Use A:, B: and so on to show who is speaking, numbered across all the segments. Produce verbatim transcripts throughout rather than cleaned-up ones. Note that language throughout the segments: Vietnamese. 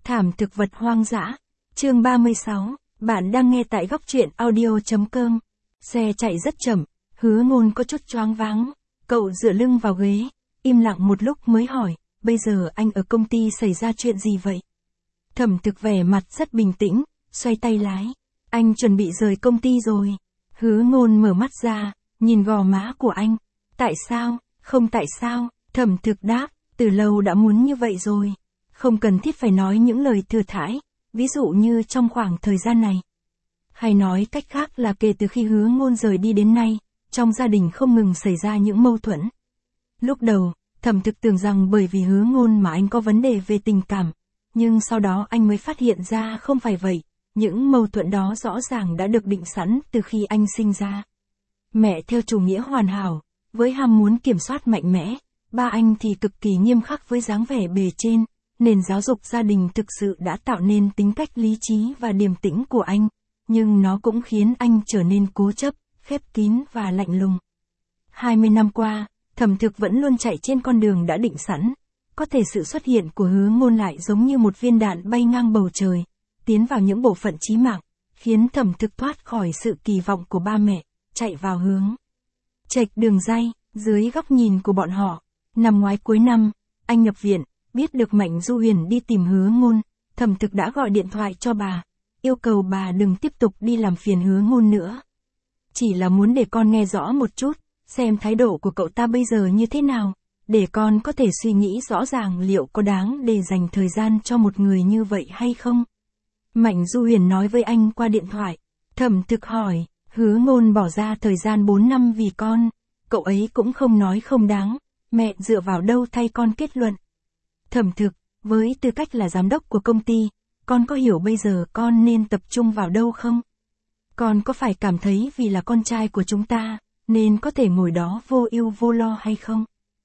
A: Thảm thực vật hoang dã. Chương ba mươi sáu, bạn đang nghe tại góc truyện audio chấm com. Xe chạy rất chậm, Hứa Ngôn có chút choáng váng, cậu dựa lưng vào ghế, im lặng một lúc mới hỏi, bây giờ anh ở công ty xảy ra chuyện gì vậy? Thẩm Thực vẻ mặt rất bình tĩnh, xoay tay lái, anh chuẩn bị rời công ty rồi. Hứa Ngôn mở mắt ra, nhìn gò má của anh, tại sao, không tại sao, Thẩm Thực đáp, từ lâu đã muốn như vậy rồi. Không cần thiết phải nói những lời thừa thãi, ví dụ như trong khoảng thời gian này. Hay nói cách khác là kể từ khi Hứa Ngôn rời đi đến nay, trong gia đình không ngừng xảy ra những mâu thuẫn. Lúc đầu, Thẩm Thực tưởng rằng bởi vì Hứa Ngôn mà anh có vấn đề về tình cảm, nhưng sau đó anh mới phát hiện ra không phải vậy, những mâu thuẫn đó rõ ràng đã được định sẵn từ khi anh sinh ra. Mẹ theo chủ nghĩa hoàn hảo, với ham muốn kiểm soát mạnh mẽ, ba anh thì cực kỳ nghiêm khắc với dáng vẻ bề trên. Nền giáo dục gia đình thực sự đã tạo nên tính cách lý trí và điềm tĩnh của anh, nhưng nó cũng khiến anh trở nên cố chấp, khép kín và lạnh lùng. hai mươi năm qua, Thẩm Thực vẫn luôn chạy trên con đường đã định sẵn, có thể sự xuất hiện của Hứa Ngôn lại giống như một viên đạn bay ngang bầu trời, tiến vào những bộ phận chí mạng, khiến Thẩm Thực thoát khỏi sự kỳ vọng của ba mẹ, chạy vào hướng chệch đường ray. Dưới góc nhìn của bọn họ, năm ngoái cuối năm, anh nhập viện. Biết được Mạnh Du Huyền đi tìm Hứa Ngôn, Thẩm Thực đã gọi điện thoại cho bà, yêu cầu bà đừng tiếp tục đi làm phiền Hứa Ngôn nữa. Chỉ là muốn để con nghe rõ một chút, xem thái độ của cậu ta bây giờ như thế nào, để con có thể suy nghĩ rõ ràng liệu có đáng để dành thời gian cho một người như vậy hay không. Mạnh Du Huyền nói với anh qua điện thoại. Thẩm Thực hỏi, Hứa Ngôn bỏ ra thời gian bốn năm vì con, cậu ấy cũng không nói không đáng, mẹ dựa vào đâu thay con kết luận. Thẩm Thực, với tư cách là giám đốc của công ty, con có hiểu bây giờ con nên tập trung vào đâu không? Con có phải cảm thấy vì là con trai của chúng ta, nên có thể ngồi đó vô ưu vô lo hay không?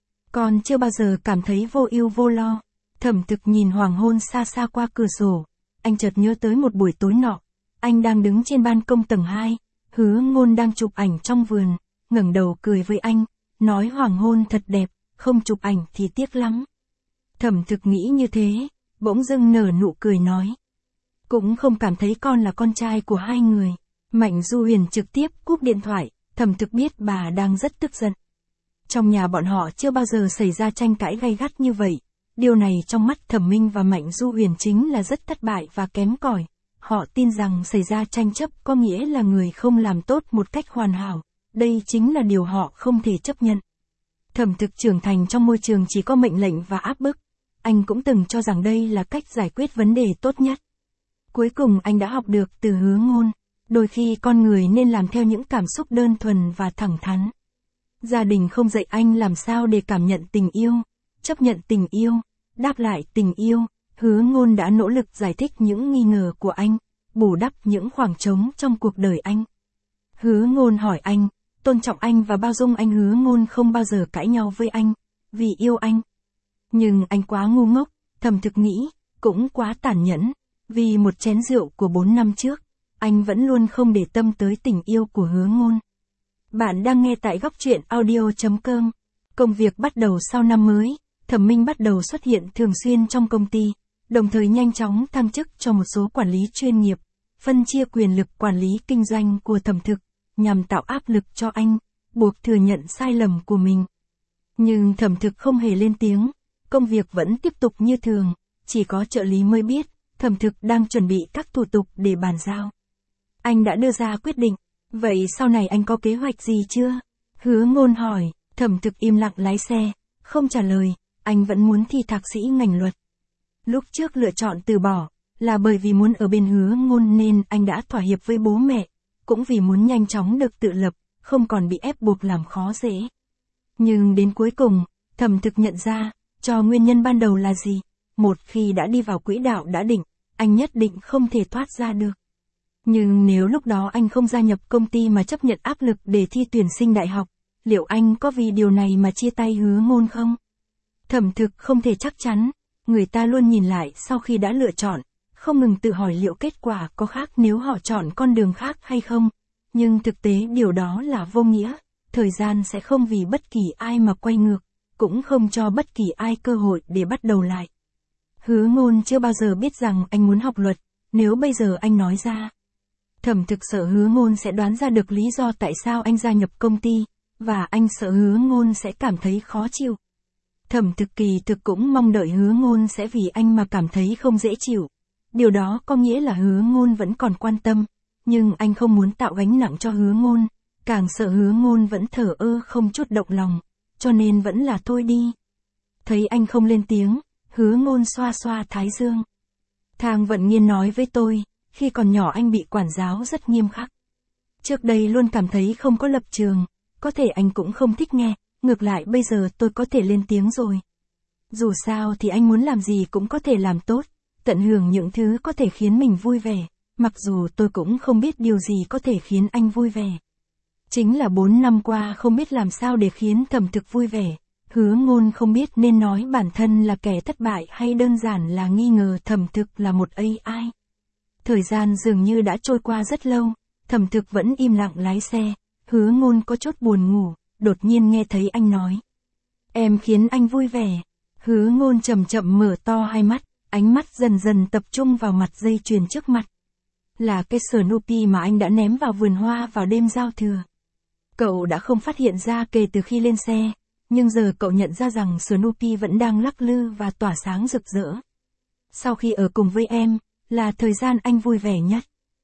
A: Con chưa bao giờ cảm thấy vô ưu vô lo. Thẩm Thực nhìn hoàng hôn xa xa qua cửa sổ, anh chợt nhớ tới một buổi tối nọ, anh đang đứng trên ban công tầng hai, Hứa Ngôn đang chụp ảnh trong vườn, ngẩng đầu cười với anh, nói hoàng hôn thật đẹp, không chụp ảnh thì tiếc lắm. Thẩm Thực nghĩ như thế, bỗng dưng nở nụ cười nói. Cũng không cảm thấy con là con trai của hai người. Mạnh Du Huyền trực tiếp cúp điện thoại, Thẩm Thực biết bà đang rất tức giận. Trong nhà bọn họ chưa bao giờ xảy ra tranh cãi gay gắt như vậy. Điều này trong mắt Thẩm Minh và Mạnh Du Huyền chính là rất thất bại và kém cỏi. Họ tin rằng xảy ra tranh chấp có nghĩa là người không làm tốt một cách hoàn hảo. Đây chính là điều họ không thể chấp nhận. Thẩm Thực trưởng thành trong môi trường chỉ có mệnh lệnh và áp bức. Anh cũng từng cho rằng đây là cách giải quyết vấn đề tốt nhất. Cuối cùng anh đã học được từ Hứa Ngôn, đôi khi con người nên làm theo những cảm xúc đơn thuần và thẳng thắn. Gia đình không dạy anh làm sao để cảm nhận tình yêu, chấp nhận tình yêu, đáp lại tình yêu. Hứa Ngôn đã nỗ lực giải thích những nghi ngờ của anh, bù đắp những khoảng trống trong cuộc đời anh. Hứa Ngôn hỏi anh, tôn trọng anh và bao dung anh. Hứa Ngôn không bao giờ cãi nhau với anh, vì yêu anh. Nhưng anh quá ngu ngốc, Thẩm Thực nghĩ, cũng quá tàn nhẫn, vì một chén rượu của bốn năm trước, anh vẫn luôn không để tâm tới tình yêu của Hứa Ngôn. Bạn đang nghe tại góc truyện audio chấm com. Công việc bắt đầu sau năm mới, Thẩm Minh bắt đầu xuất hiện thường xuyên trong công ty, đồng thời nhanh chóng thăng chức cho một số quản lý chuyên nghiệp, phân chia quyền lực quản lý kinh doanh của Thẩm Thực, nhằm tạo áp lực cho anh, buộc thừa nhận sai lầm của mình. Nhưng Thẩm Thực không hề lên tiếng. Công việc vẫn tiếp tục như thường, chỉ có trợ lý mới biết, Thẩm Thực đang chuẩn bị các thủ tục để bàn giao. Anh đã đưa ra quyết định, vậy sau này anh có kế hoạch gì chưa? Hứa Ngôn hỏi. Thẩm Thực im lặng lái xe, không trả lời, anh vẫn muốn thi thạc sĩ ngành luật. Lúc trước lựa chọn từ bỏ, là bởi vì muốn ở bên Hứa Ngôn nên anh đã thỏa hiệp với bố mẹ, cũng vì muốn nhanh chóng được tự lập, không còn bị ép buộc làm khó dễ. Nhưng đến cuối cùng, Thẩm Thực nhận ra, cho nguyên nhân ban đầu là gì? Một khi đã đi vào quỹ đạo đã định, anh nhất định không thể thoát ra được. Nhưng nếu lúc đó anh không gia nhập công ty mà chấp nhận áp lực để thi tuyển sinh đại học, liệu anh có vì điều này mà chia tay Hứa Ngôn không? Thẩm Thực không thể chắc chắn, người ta luôn nhìn lại sau khi đã lựa chọn, không ngừng tự hỏi liệu kết quả có khác nếu họ chọn con đường khác hay không. Nhưng thực tế điều đó là vô nghĩa, thời gian sẽ không vì bất kỳ ai mà quay ngược, cũng không cho bất kỳ ai cơ hội để bắt đầu lại. Hứa Ngôn chưa bao giờ biết rằng anh muốn học luật, nếu bây giờ anh nói ra. Thẩm Thực sợ Hứa Ngôn sẽ đoán ra được lý do tại sao anh gia nhập công ty, và anh sợ Hứa Ngôn sẽ cảm thấy khó chịu. Thẩm Thực kỳ thực cũng mong đợi Hứa Ngôn sẽ vì anh mà cảm thấy không dễ chịu. Điều đó có nghĩa là Hứa Ngôn vẫn còn quan tâm, nhưng anh không muốn tạo gánh nặng cho Hứa Ngôn, càng sợ Hứa Ngôn vẫn thờ ơ không chút động lòng, cho nên vẫn là thôi đi. Thấy anh không lên tiếng, Hứa Ngôn xoa xoa thái dương. Thang Vận Nghiên nói với tôi, khi còn nhỏ anh bị quản giáo rất nghiêm khắc. Trước đây luôn cảm thấy không có lập trường, có thể anh cũng không thích nghe, ngược lại bây giờ tôi có thể lên tiếng rồi. Dù sao thì anh muốn làm gì cũng có thể làm tốt, tận hưởng những thứ có thể khiến mình vui vẻ, mặc dù tôi cũng không biết điều gì có thể khiến anh vui vẻ. Chính là bốn năm qua không biết làm sao để khiến Thẩm Thực vui vẻ. Hứa Ngôn không biết nên nói bản thân là kẻ thất bại hay đơn giản là nghi ngờ Thẩm Thực là một a i. Thời gian dường như đã trôi qua rất lâu, Thẩm Thực vẫn im lặng lái xe, Hứa Ngôn có chút buồn ngủ, đột nhiên nghe thấy anh nói. Em khiến anh vui vẻ. Hứa Ngôn chậm chậm mở to hai mắt, ánh mắt dần dần tập trung vào mặt dây chuyền trước mặt. Là cái Snoopy mà anh đã ném vào vườn hoa vào đêm giao thừa. Cậu đã không phát hiện ra kể từ khi lên xe, nhưng giờ cậu nhận ra rằng Snoopy vẫn đang lắc lư và tỏa sáng rực rỡ. Sau khi ở cùng với em, là thời gian anh vui vẻ nhất.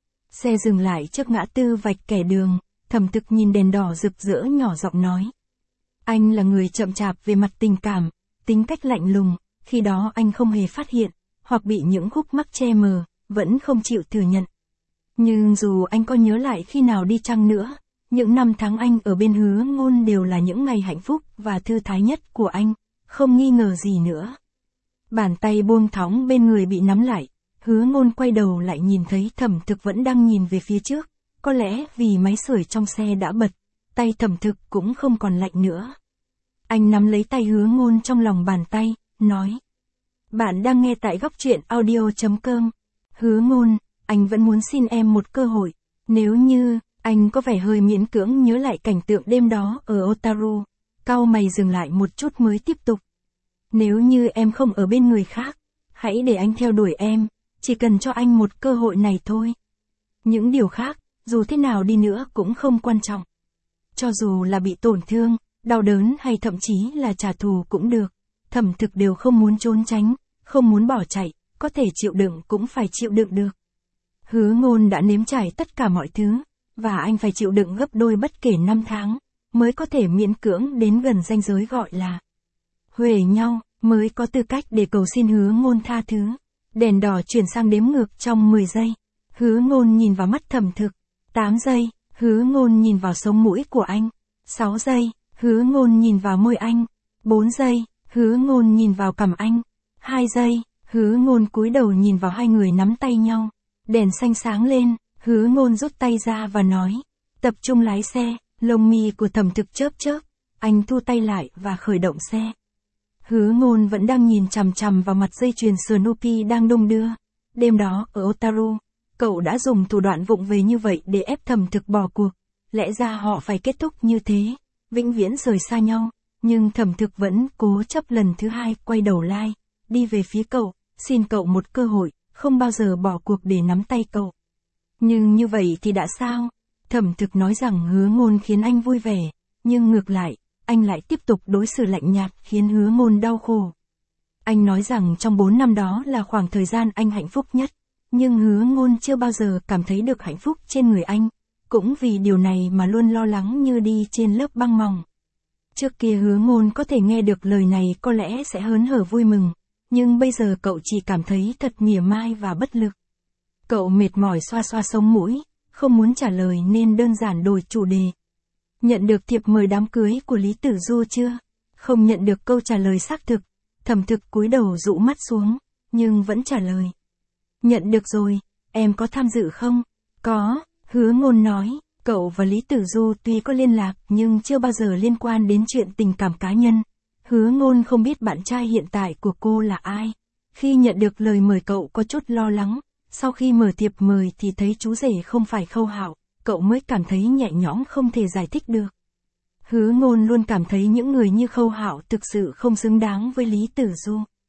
A: Xe dừng lại trước ngã tư vạch kẻ đường, Thẩm Thực nhìn đèn đỏ rực rỡ nhỏ giọng nói. Anh là người chậm chạp về mặt tình cảm, tính cách lạnh lùng, khi đó anh không hề phát hiện, hoặc bị những khúc mắc che mờ, vẫn không chịu thừa nhận. Nhưng dù anh có nhớ lại khi nào đi chăng nữa, những năm tháng anh ở bên Hứa Ngôn đều là những ngày hạnh phúc và thư thái nhất của anh, không nghi ngờ gì nữa. Bàn tay buông thõng bên người bị nắm lại, Hứa Ngôn quay đầu lại nhìn thấy Thẩm Thực vẫn đang nhìn về phía trước, có lẽ vì máy sưởi trong xe đã bật, tay Thẩm Thực cũng không còn lạnh nữa. Anh nắm lấy tay Hứa Ngôn trong lòng bàn tay, nói. Bạn đang nghe tại góc truyện audio chấm com. Hứa Ngôn, anh vẫn muốn xin em một cơ hội, nếu như... Anh có vẻ hơi miễn cưỡng nhớ lại cảnh tượng đêm đó ở Otaru, cau mày dừng lại một chút mới tiếp tục. Nếu như em không ở bên người khác, hãy để anh theo đuổi em, chỉ cần cho anh một cơ hội này thôi. Những điều khác, dù thế nào đi nữa cũng không quan trọng. Cho dù là bị tổn thương, đau đớn hay thậm chí là trả thù cũng được, Thẩm Thực đều không muốn trốn tránh, không muốn bỏ chạy, có thể chịu đựng cũng phải chịu đựng được. Hứa Ngôn đã nếm trải tất cả mọi thứ. Và anh phải chịu đựng gấp đôi bất kể năm tháng, mới có thể miễn cưỡng đến gần ranh giới gọi là huề nhau, mới có tư cách để cầu xin Hứa Ngôn tha thứ. Đèn đỏ chuyển sang đếm ngược trong mười giây. Hứa Ngôn nhìn vào mắt Thẩm Thực. tám giây, Hứa Ngôn nhìn vào sống mũi của anh. sáu giây, Hứa Ngôn nhìn vào môi anh. bốn giây, Hứa Ngôn nhìn vào cằm anh. hai giây, Hứa Ngôn cúi đầu nhìn vào hai người nắm tay nhau. Đèn xanh sáng lên. Hứa Ngôn rút tay ra và nói, tập trung lái xe, lông mi của Thẩm Thực chớp chớp, anh thu tay lại và khởi động xe. Hứa Ngôn vẫn đang nhìn chằm chằm vào mặt dây chuyền Snoopy đang đung đưa. Đêm đó ở Otaru, cậu đã dùng thủ đoạn vụng về như vậy để ép Thẩm Thực bỏ cuộc. Lẽ ra họ phải kết thúc như thế, vĩnh viễn rời xa nhau, nhưng Thẩm Thực vẫn cố chấp lần thứ hai quay đầu lai, đi về phía cậu, xin cậu một cơ hội, không bao giờ bỏ cuộc để nắm tay cậu. Nhưng như vậy thì đã sao? Thẩm Thực nói rằng Hứa Ngôn khiến anh vui vẻ, nhưng ngược lại, anh lại tiếp tục đối xử lạnh nhạt khiến Hứa Ngôn đau khổ. Anh nói rằng trong bốn năm đó là khoảng thời gian anh hạnh phúc nhất, nhưng Hứa Ngôn chưa bao giờ cảm thấy được hạnh phúc trên người anh, cũng vì điều này mà luôn lo lắng như đi trên lớp băng mỏng. Trước kia Hứa Ngôn có thể nghe được lời này có lẽ sẽ hớn hở vui mừng, nhưng bây giờ cậu chỉ cảm thấy thật mỉa mai và bất lực. Cậu mệt mỏi xoa xoa sống mũi, không muốn trả lời nên đơn giản đổi chủ đề. Nhận được thiệp mời đám cưới của Lý Tử Du chưa? Không nhận được câu trả lời xác thực. Thẩm Thực cúi đầu dụ mắt xuống, nhưng vẫn trả lời. Nhận được rồi, em có tham dự không? Có, Hứa Ngôn nói, cậu và Lý Tử Du tuy có liên lạc nhưng chưa bao giờ liên quan đến chuyện tình cảm cá nhân. Hứa Ngôn không biết bạn trai hiện tại của cô là ai. Khi nhận được lời mời cậu có chút lo lắng. Sau khi mở thiệp mời thì thấy chú rể không phải Khâu Hạo, cậu mới cảm thấy nhẹ nhõm không thể giải thích được. Hứa Ngôn luôn cảm thấy những người như Khâu Hạo thực sự không xứng đáng với Lý Tử Du.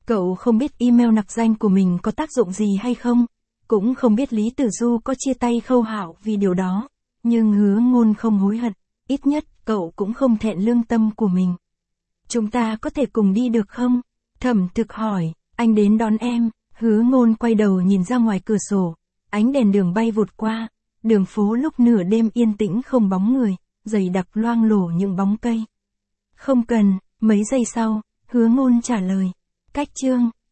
A: Cậu không biết email nặc danh của mình có tác dụng gì hay không, cũng không biết Lý Tử Du có chia tay Khâu Hạo vì điều đó, nhưng Hứa Ngôn không hối hận, ít nhất cậu cũng không thẹn lương tâm của mình. Chúng ta có thể cùng đi được không? Thẩm Thực hỏi, anh đến đón em. Hứa Ngôn quay đầu nhìn ra ngoài cửa sổ, ánh đèn đường bay vụt qua, đường phố lúc nửa đêm yên tĩnh không bóng người, dày đặc loang lổ những bóng cây. Không cần, mấy giây sau, Hứa Ngôn trả lời. Cách chương